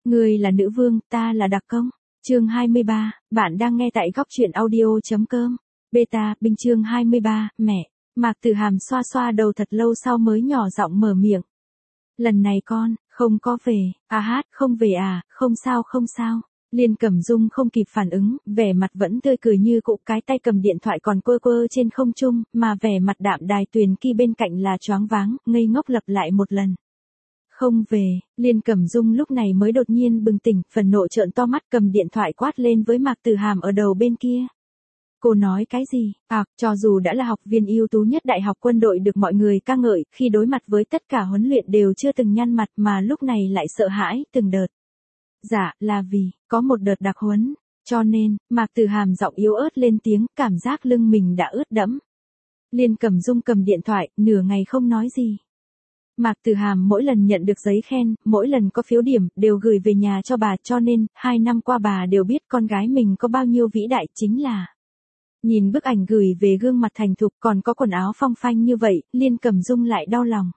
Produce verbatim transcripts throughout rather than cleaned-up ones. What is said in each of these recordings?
Người là nữ vương, ta là đặc công. Chương hai mươi ba, bạn đang nghe tại góc truyện audio.com. Beta, binh chương hai mươi ba, mẹ. Mạc Tử Hàm xoa xoa đầu thật lâu sau mới nhỏ giọng mở miệng. Lần này con, không có về, à hát, không về à, không sao không sao. Liên Cẩm Dung không kịp phản ứng, vẻ mặt vẫn tươi cười như cũ, cái tay cầm điện thoại còn quơ quơ trên không trung, mà vẻ mặt Đạm Đài Tuyền Kỳ bên cạnh là choáng váng, ngây ngốc lặp lại một lần. Không về, Liên Cẩm Dung lúc này mới đột nhiên bừng tỉnh, phần nộ trợn to mắt cầm điện thoại quát lên với Mạc Tử Hàm ở đầu bên kia. Cô nói cái gì? À, cho dù đã là học viên ưu tú nhất đại học quân đội được mọi người ca ngợi, khi đối mặt với tất cả huấn luyện đều chưa từng nhăn mặt mà lúc này lại sợ hãi từng đợt. Dạ, là vì, có một đợt đặc huấn, cho nên, Mạc Tử Hàm giọng yếu ớt lên tiếng, cảm giác lưng mình đã ướt đẫm. Liên Cẩm Dung cầm điện thoại, nửa ngày không nói gì. Mạc Tử Hàm mỗi lần nhận được giấy khen, mỗi lần có phiếu điểm, đều gửi về nhà cho bà, cho nên, hai năm qua bà đều biết con gái mình có bao nhiêu vĩ đại, chính là. Nhìn bức ảnh gửi về gương mặt thành thục còn có quần áo phong phanh như vậy, Liên Cẩm Dung lại đau lòng.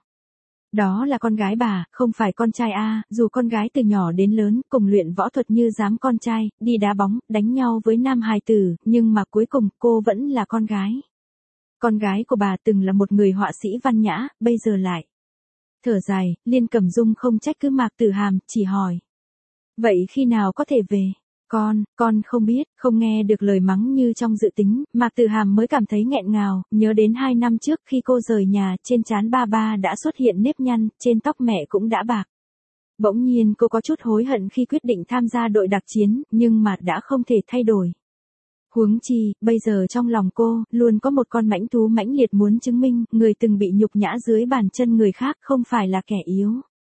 Đó là con gái bà, không phải con trai a, dù con gái từ nhỏ đến lớn, cùng luyện võ thuật như dám con trai, đi đá bóng, đánh nhau với nam hài tử, nhưng mà cuối cùng cô vẫn là con gái. Con gái của bà từng là một người họa sĩ văn nhã, bây giờ lại. Thở dài, Liên Cẩm Dung không trách cứ Mạc Tử Hàm, chỉ hỏi. Vậy khi nào có thể về? Con, con không biết, không nghe được lời mắng như trong dự tính, Mạc Tử Hàm mới cảm thấy nghẹn ngào, nhớ đến hai năm trước khi cô rời nhà, trên trán ba ba đã xuất hiện nếp nhăn, trên tóc mẹ cũng đã bạc. Bỗng nhiên cô có chút hối hận khi quyết định tham gia đội đặc chiến, nhưng mà đã không thể thay đổi. Huống chi, bây giờ trong lòng cô, luôn có một con mãnh thú mãnh liệt muốn chứng minh, người từng bị nhục nhã dưới bàn chân người khác không phải là kẻ yếu.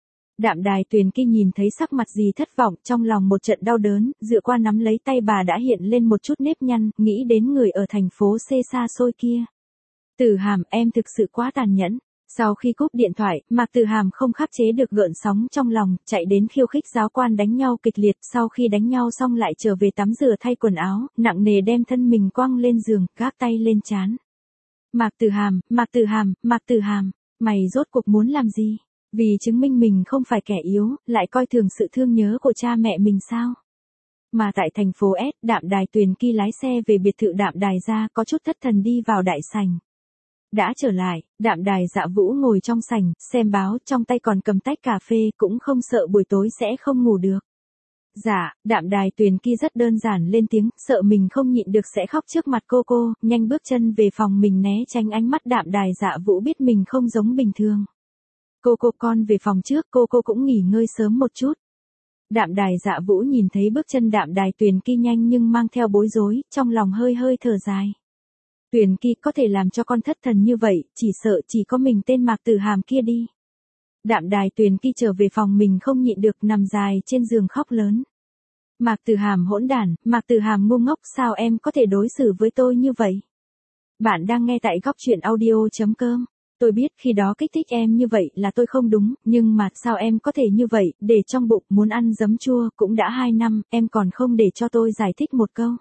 Đạm Đài Tuyền Kỳ nhìn thấy sắc mặt dì thất vọng, trong lòng một trận đau đớn, dựa qua nắm lấy tay bà đã hiện lên một chút nếp nhăn, nghĩ đến người ở thành phố C xa xôi kia. Tử Hàm, em thực sự quá tàn nhẫn. Sau khi cúp điện thoại, Mạc Tử Hàm không khắc chế được gợn sóng trong lòng, chạy đến khiêu khích giáo quan đánh nhau kịch liệt, sau khi đánh nhau xong lại trở về tắm rửa thay quần áo, nặng nề đem thân mình quăng lên giường, gác tay lên trán. Mạc Tử Hàm, Mạc Tử Hàm, Mạc Tử Hàm, mày rốt cuộc muốn làm gì? Vì chứng minh mình không phải kẻ yếu, lại coi thường sự thương nhớ của cha mẹ mình sao? Mà tại thành phố S, Đạm Đài Tuyền Kỳ lái xe về biệt thự Đạm Đài gia, có chút thất thần đi vào đại sảnh. Đã trở lại, Đạm Đài Dạ Vũ ngồi trong sảnh, xem báo, trong tay còn cầm tách cà phê, cũng không sợ buổi tối sẽ không ngủ được. Dạ, Đạm Đài Tuyền Kỳ rất đơn giản lên tiếng, sợ mình không nhịn được sẽ khóc trước mặt cô cô, nhanh bước chân về phòng mình né tránh ánh mắt Đạm Đài Dạ Vũ biết mình không giống bình thường. Cô cô con về phòng trước, cô cô cũng nghỉ ngơi sớm một chút. Đạm Đài Dạ Vũ nhìn thấy bước chân Đạm Đài Tuyền Kỳ nhanh nhưng mang theo bối rối, trong lòng hơi hơi thở dài. Tuyền Kỳ có thể làm cho con thất thần như vậy, chỉ sợ chỉ có mình tên Mạc Tử Hàm kia đi. Đạm Đài Tuyền Kỳ trở về phòng mình không nhịn được nằm dài trên giường khóc lớn. Mạc Tử Hàm hỗn đản, Mạc Tử Hàm ngu ngốc, sao em có thể đối xử với tôi như vậy? Bạn đang nghe tại góc truyện audio.com. Tôi biết khi đó kích thích em như vậy là tôi không đúng, nhưng mà sao em có thể như vậy, để trong bụng muốn ăn giấm chua, cũng đã hai năm, em còn không để cho tôi giải thích một câu.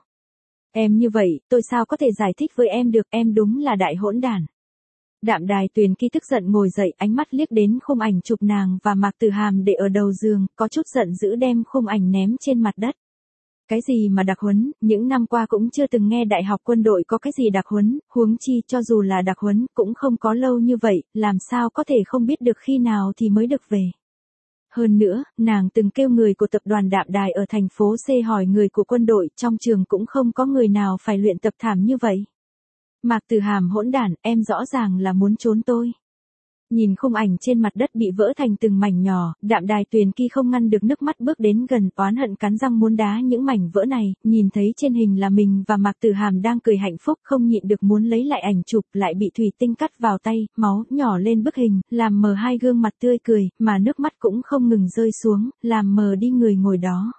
Em như vậy, tôi sao có thể giải thích với em được, em đúng là đại hỗn đản. Đạm Đài Tuyền Kỳ tức giận ngồi dậy, ánh mắt liếc đến khung ảnh chụp nàng và Mạc Tử Hàm để ở đầu giường, có chút giận dữ đem khung ảnh ném trên mặt đất. Cái gì mà đặc huấn, những năm qua cũng chưa từng nghe đại học quân đội có cái gì đặc huấn, huống chi cho dù là đặc huấn, cũng không có lâu như vậy, làm sao có thể không biết được khi nào thì mới được về. Hơn nữa, nàng từng kêu người của tập đoàn Đạm Đài ở thành phố C hỏi người của quân đội, trong trường cũng không có người nào phải luyện tập thảm như vậy. Mạc Tử Hàm hỗn đản, em rõ ràng là muốn trốn tôi. Nhìn khung ảnh trên mặt đất bị vỡ thành từng mảnh nhỏ, Đạm Đài Tuyền Kỳ không ngăn được nước mắt bước đến gần, oán hận cắn răng muốn đá những mảnh vỡ này, nhìn thấy trên hình là mình và Mạc Tử Hàm đang cười hạnh phúc, không nhịn được muốn lấy lại ảnh chụp, lại bị thủy tinh cắt vào tay, máu nhỏ lên bức hình, làm mờ hai gương mặt tươi cười, mà nước mắt cũng không ngừng rơi xuống, làm mờ đi người ngồi đó.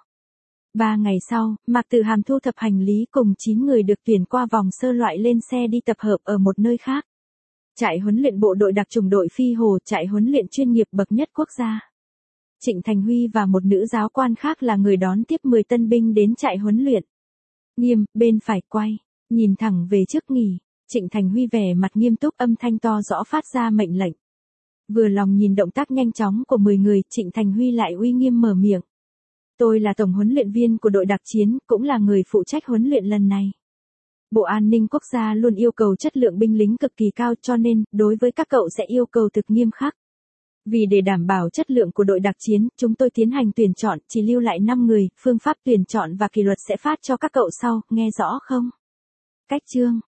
Ba ngày sau, Mạc Tử Hàm thu thập hành lý cùng chín người được tuyển qua vòng sơ loại lên xe đi tập hợp ở một nơi khác. Trại huấn luyện bộ đội đặc chủng đội Phi Hồ, trại huấn luyện chuyên nghiệp bậc nhất quốc gia. Trịnh Thành Huy và một nữ giáo quan khác là người đón tiếp mười tân binh đến trại huấn luyện. Nghiêm, bên phải quay, nhìn thẳng về trước nghỉ, Trịnh Thành Huy vẻ mặt nghiêm túc, âm thanh to rõ phát ra mệnh lệnh. Vừa lòng nhìn động tác nhanh chóng của mười người, Trịnh Thành Huy lại uy nghiêm mở miệng. Tôi là tổng huấn luyện viên của đội đặc chiến, cũng là người phụ trách huấn luyện lần này. Bộ An ninh Quốc gia luôn yêu cầu chất lượng binh lính cực kỳ cao cho nên, đối với các cậu sẽ yêu cầu thực nghiêm khắc. Vì để đảm bảo chất lượng của đội đặc chiến, chúng tôi tiến hành tuyển chọn, chỉ lưu lại năm người, phương pháp tuyển chọn và kỷ luật sẽ phát cho các cậu sau, nghe rõ không? Cách chương